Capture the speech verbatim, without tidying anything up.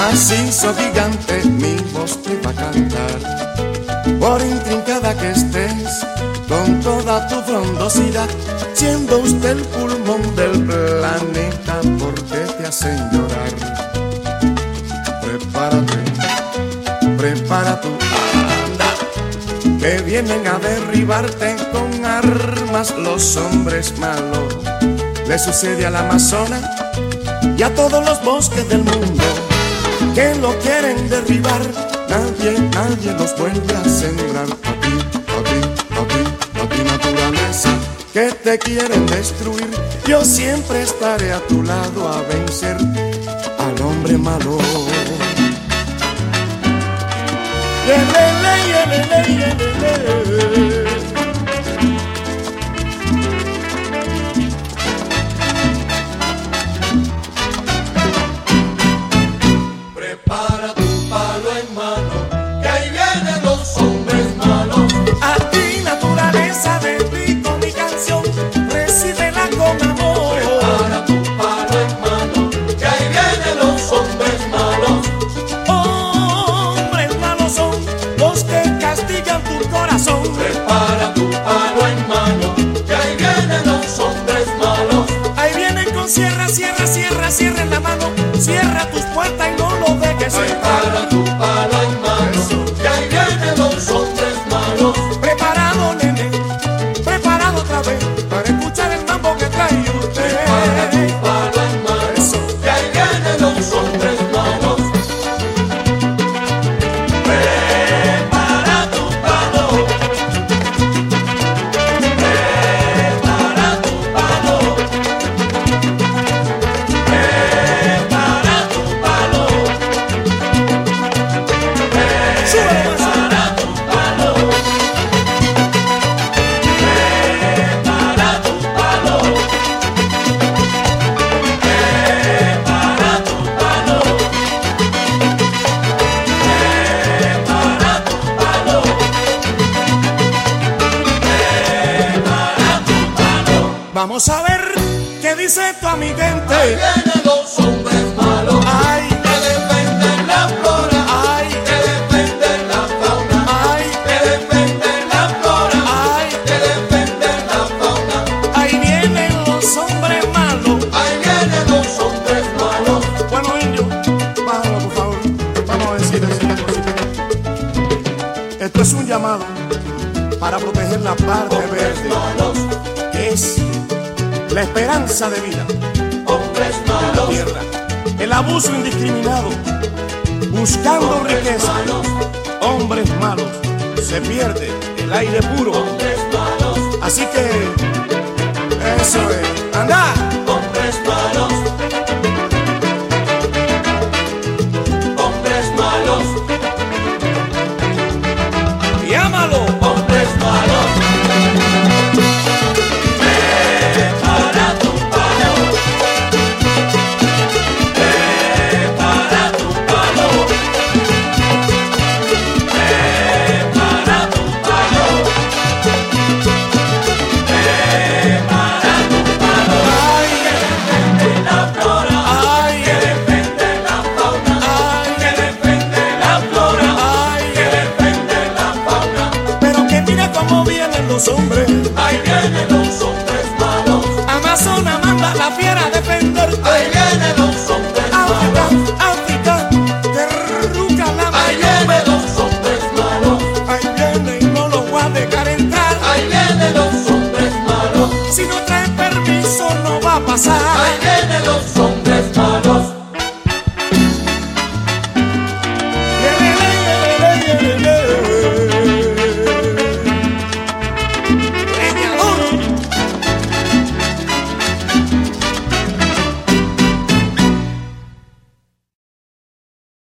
macizo gigante, mi voz te va a cantar. Por intrincada que estés, con toda tu frondosidad, siendo usted el pulmón del planeta, porque te hacen llorar. Prepárate, prepara tu anda, que vienen a derribarte con armas los hombres malos. Le sucede al Amazonas y a todos los bosques del mundo, que lo quieren derribar. Nadie, nadie los vuelve a sembrar. A ti, a ti, a ti, a ti naturaleza, que te quieren destruir. Yo siempre estaré a tu lado a vencer al hombre malo. Yelele, yelele, yelele. Prepara tu palo en mano, que ahí vienen los hombres malos. A ti naturaleza dedico mi canción, recíbela con amor. Prepara tu palo en mano, que ahí vienen los hombres malos. Hombres malos son los que castigan tu corazón. Prepara tu palo en mano, que ahí vienen los hombres malos. Ahí vienen con sierra, sierra, sierra, sierra en la mano. Cierra tus puertas y no lo dejes entrar. Prepara tu palo en mano, que ahí vienen los hombres malos. Preparado, nene, preparado otra vez para escuchar el mambo que trae usted. Prepara tu palo en mano, que ahí vienen los hombres malos. Prepara tu palo, prepara tu palo, prepara tu palo, prepara tu palo, prepara tu palo, prepara tu palo, prepara tu palo, prepara tu palo. Vamos a ver qué dice tu amiguente. Ahí vienen los hombres malos, Ay, que defienden la flora, ay, que defienden la fauna, ay, que defienden la flora, ay, que defienden la fauna. ahí vienen los hombres malos. Ahí vienen los hombres malos. Bueno, indio, bájalo por favor. Vamos a decir esta cosita. Esto es un llamado para proteger la parte Hombres verde, malos, que es la esperanza de vida hombres de la malos, tierra. El abuso indiscriminado, buscando hombres riqueza. malos, Hombres malos, se pierde el aire puro. hombres malos, Así que, eso es. ¡Anda! hombres malos, hombres malos, ¡Llámalo! hombres malos. Prepara tu palo, prepara tu palo, prepara tu palo, prepara tu palo. ¡Ay! Que defiende la flora, ¡Ay! que defiende la fauna, ¡Ay! que defiende la flora, ¡Ay! que defiende la fauna. Pero que mira cómo vienen los hombres. Ahí vienen los hombres malos, Amazona manda la fiera a defenderte. ahí vienen los hombres África, malos, África, derruca la ahí mano. vienen los hombres malos, Ahí viene y no lo voy a dejar entrar. ahí vienen los hombres malos, Si no trae permiso no va a pasar. ahí vienen los hombres malos. Yelele, yelele, yelele.